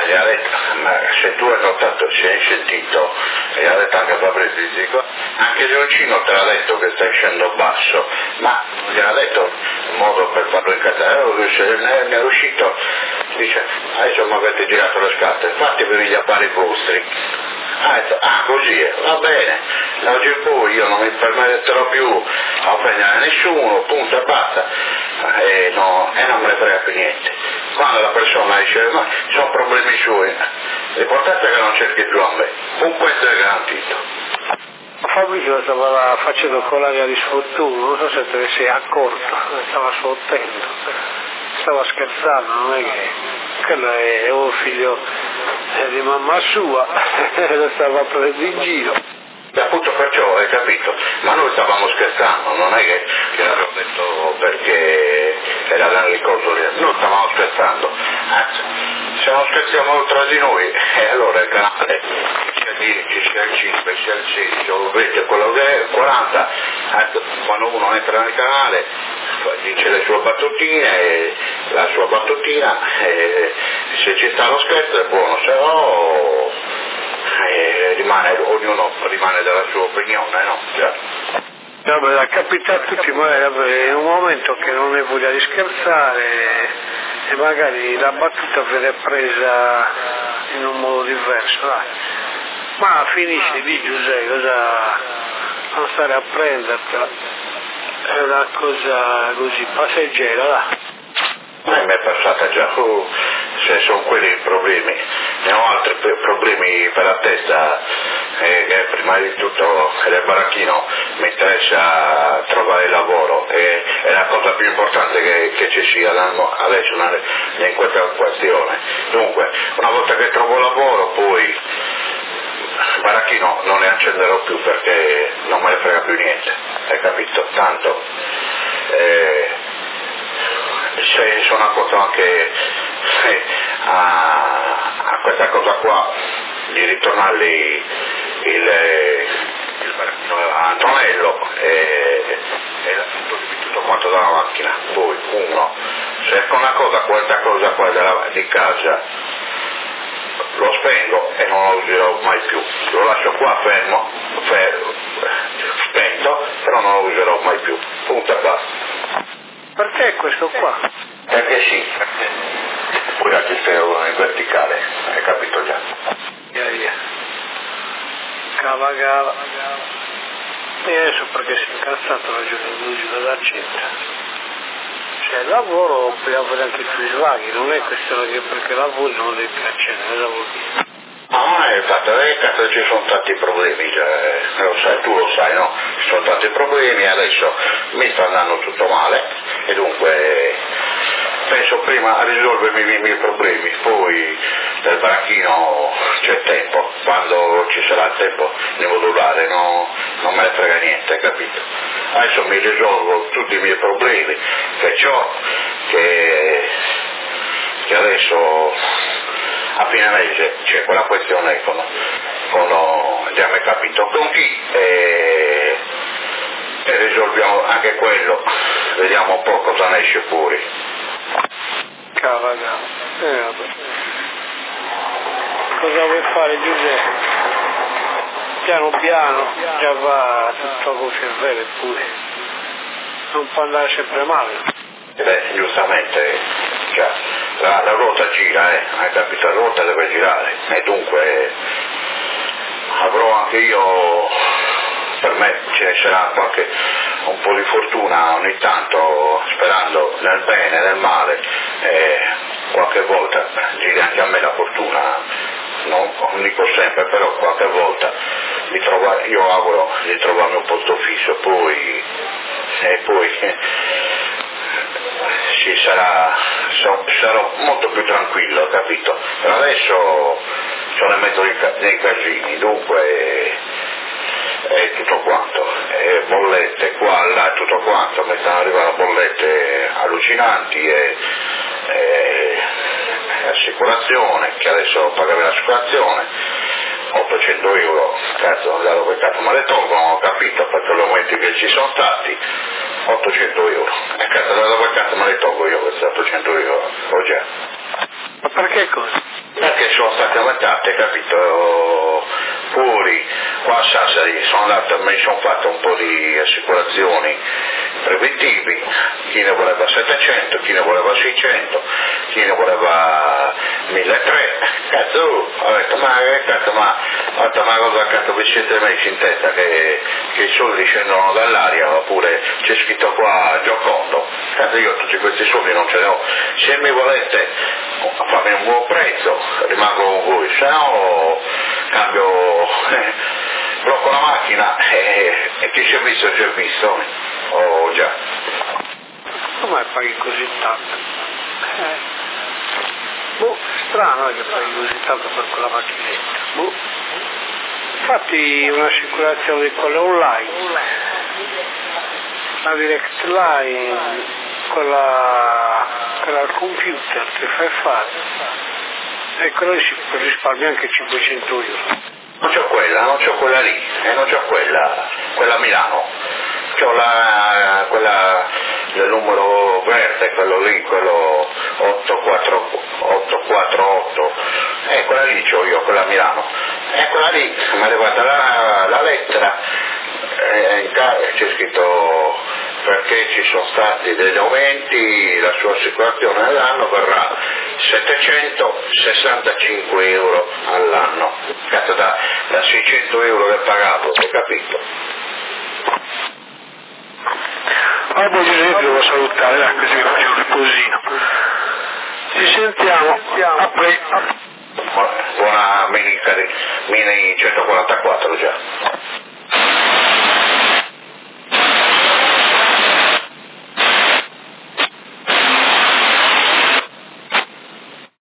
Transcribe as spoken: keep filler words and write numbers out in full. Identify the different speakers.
Speaker 1: gli ha detto, ma se tu hai notato, si è sentito, gli ha detto anche Fabrizio Fisico, anche Leoncino te l'ha detto che stai scendendo basso, ma gli ha detto in modo per farlo incazzare, se ne è uscito, dice, adesso mi avete girato le scarpe, fatevi gli affari vostri. Ah, detto, ah, così è, va bene, da oggi in poi io non mi permetterò più a offendere nessuno, punto e basta, e, no, e non me ne frega più niente. Quando la persona dice, ma sono problemi suoi, l'importante è che non cerchi più a me, un questo è garantito.
Speaker 2: Fabrizio stava facendo con l'aria di sfortuna, non so se te ne sei accorto, stava sfottendo, stava scherzando, non è che quello è un figlio di mamma sua, lo stava prendendo in giro.
Speaker 1: E appunto perciò, hai capito, ma noi stavamo scherzando, non è che, che l'avevo detto perché era nel ricordo lì, noi stavamo scherzando, anzi, se non scherziamo tra di noi, e eh, allora il canale sia il dieci, sia il cinque, sia il sedici, o il venti, quello che è, quaranta, anzi, quando uno entra nel canale dice le sue battutine, e la sua battutina, e se ci sta lo scherzo è buono, se no eh, rimane, ognuno rimane della sua opinione, no? Cioè.
Speaker 2: Vabbè, capita a tutti, magari in un momento che non è voglia di scherzare e magari la battuta viene presa in un modo diverso, dai. Ma finisce lì, Giuseppe, cosa non stare a prendertela, è una cosa così passeggera, dai.
Speaker 1: A me è passata già, uh, se sono quelli i problemi, ne ho altri problemi per la testa, eh, che prima di tutto nel baracchino mi interessa trovare lavoro, e è la cosa più importante che, che ci sia adesso in questa questione. Dunque, una volta che trovo lavoro, poi il baracchino non ne accenderò più perché non me ne frega più niente, hai capito? Tanto eh, se sono accorto anche eh, a, a questa cosa qua di ritornare il, il baracchino a Antonello e, e l'affitto di tutto quanto dalla macchina. Poi uno cerca una cosa, questa cosa qua della, di casa lo spengo e non lo userò mai più, lo lascio qua fermo, fermo spento, però non lo userò mai più, punto e basta.
Speaker 2: Perché questo qua?
Speaker 1: Perché sì, perché poi la cisterna in verticale, hai capito già?
Speaker 2: Via via. Cava cava. E adesso perché si è incazzato la giornata da centro. Cioè il lavoro puoi avere anche sui svaghi, non è questione che perché lavori non devi accendere, cosa vuol dire?
Speaker 1: Ah, infatti, eh, cazzo, ci sono tanti problemi, cioè, lo sai, tu lo sai, no? Ci sono tanti problemi, adesso mi sta andando tutto male e dunque penso prima a risolvermi i miei problemi, poi del baracchino c'è tempo, quando ci sarà il tempo di modulare, no, non me ne frega niente, hai capito? Adesso mi risolvo tutti i miei problemi, perciò che, che adesso a fine mese c'è quella questione con, con abbiamo capito con chi e, e risolviamo anche quello, vediamo un po' cosa ne esce fuori.
Speaker 2: Cavolo, eh, vabbè. Cosa vuoi fare, Giuseppe? Piano piano, già va tutto con cervello pure, non può andare sempre male.
Speaker 1: Beh, giustamente, cioè, la, la ruota gira, eh, hai capito? La ruota deve girare e dunque avrò anche io, per me ce ne sarà qualche un po' di fortuna ogni tanto, sperando nel bene, nel male, e qualche volta giri anche a me la fortuna, non, non dico sempre, però qualche volta mi trova, io auguro di trovarmi un posto fisso, poi e poi ci sarà, so, sarò molto più tranquillo, capito? Per adesso sono in mezzo nei casini, dunque e tutto quanto, e bollette qua, là, tutto quanto, mi stanno arrivando bollette allucinanti e, e assicurazione, che adesso pagare l'assicurazione, ottocento euro, cazzo, da dove cazzo me le tolgono, ho capito, perché gli aumenti che ci sono stati, ottocento euro, e cazzo, da dove cazzo me le tolgo io questi ottocento euro, ho già.
Speaker 2: Ma perché cosa?
Speaker 1: perché sono state aumentate, capito? Fuori, qua a Sassari sono andato, mi sono fatto un po' di assicurazioni preventivi, chi ne voleva settecento, chi ne voleva seicento, chi ne voleva milletrecento, cazzo, ho detto ma cazzo, ma, ho detto, ma cosa cazzo vi siete messi in testa che, che i soldi scendono dall'aria, oppure c'è scritto qua Giocondo, cazzo io tutti questi soldi non ce ne ho, se mi volete fammi un buon prezzo, rimango con voi, se no cambio, eh, blocco la macchina e, e chi si è visto si è visto, oh già.
Speaker 2: Come paghi così tanto? Eh. Boh, strano è che paghi così tanto per quella macchinetta. Boh. Fatti un'assicurazione di quelle online, la direct line, quella, quella al computer ti fai fare. E quello ci risparmi anche cinquecento euro.
Speaker 1: Non c'ho quella, non c'ho quella lì, e non c'ho quella, quella a Milano. C'ho la, quella del numero verde, quello lì, quello otto quattro otto, e quella lì c'ho io, quella a Milano. E quella lì mi è arrivata la, la lettera, e in ca- c'è scritto perché ci sono stati degli aumenti, la sua assicurazione all'anno verrà settecentosessantacinque euro all'anno, cazzo da, da seicento euro del pagato, hai capito?
Speaker 2: Vabbè Giuseppe, devo salutare, dai, così mi faccio un riposino. Ci sentiamo, a presto.
Speaker 1: Buona mini, mini centoquarantaquattro già.